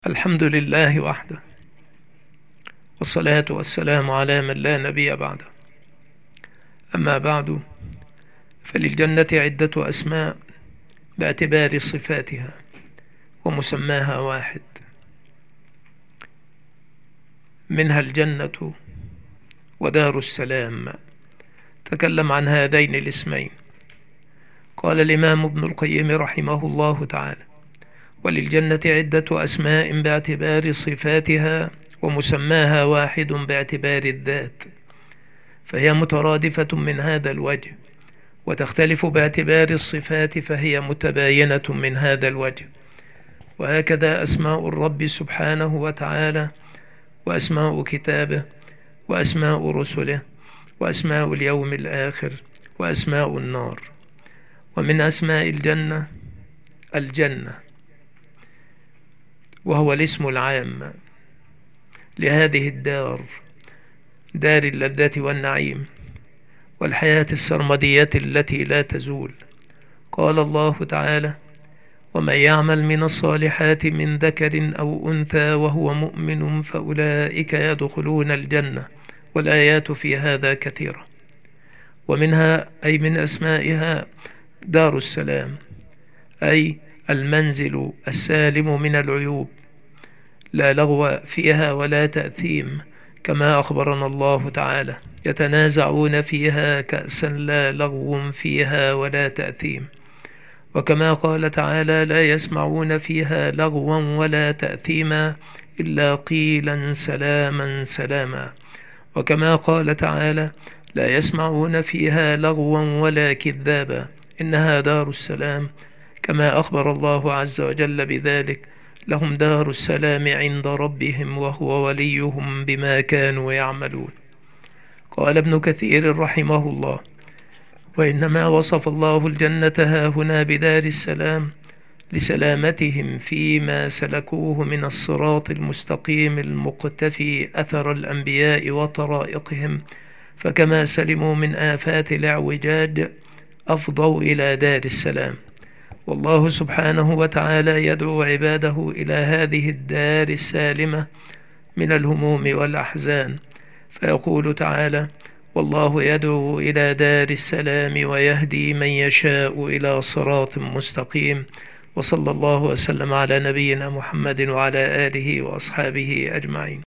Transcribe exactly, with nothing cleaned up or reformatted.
الحمد لله وحده، والصلاة والسلام على من لا نبي بعده. أما بعد، فللجنة عدة أسماء باعتبار صفاتها، ومسماها واحد، منها الجنة ودار السلام. تكلم عن هذين الاسمين. قال الإمام ابن القيم رحمه الله تعالى: وللجنة عدة أسماء باعتبار صفاتها، ومسماها واحد باعتبار الذات، فهي مترادفة من هذا الوجه، وتختلف باعتبار الصفات فهي متباينة من هذا الوجه. وهكذا أسماء الرب سبحانه وتعالى، وأسماء كتابه، وأسماء رسله، وأسماء اليوم الآخر، وأسماء النار. ومن أسماء الجنة الجنة، وهو الاسم العام لهذه الدار، دار اللذة والنعيم والحياة السرمدية التي لا تزول. قال الله تعالى: ومن يعمل من الصالحات من ذكر أو أنثى وهو مؤمن فأولئك يدخلون الجنة. والآيات في هذا كثيرة. ومنها أي من أسمائها دار السلام، أي المنزل السالم من العيوب، لا لغو فيها ولا تأثيم، كما أخبرنا الله تعالى: يتنازعون فيها كأسا لا لغو فيها ولا تأثيم. وكما قال تعالى: لا يسمعون فيها لغوا ولا تأثيما إلا قيلا سلاما سلاما. وكما قال تعالى: لا يسمعون فيها لغوا ولا كذابا، إنها دار السلام، كما أخبر الله عز وجل بذلك: لهم دار السلام عند ربهم وهو وليهم بما كانوا يعملون. قال ابن كثير رحمه الله: وإنما وصف الله الجنة هاهنا بدار السلام لسلامتهم فيما سلكوه من الصراط المستقيم المقتفي أثر الأنبياء وطرائقهم، فكما سلموا من آفات الاعوجاج أفضوا إلى دار السلام. والله سبحانه وتعالى يدعو عباده إلى هذه الدار السالمة من الهموم والأحزان، فيقول تعالى: والله يدعو إلى دار السلام ويهدي من يشاء إلى صراط مستقيم. وصلى الله وسلم على نبينا محمد وعلى آله وأصحابه أجمعين.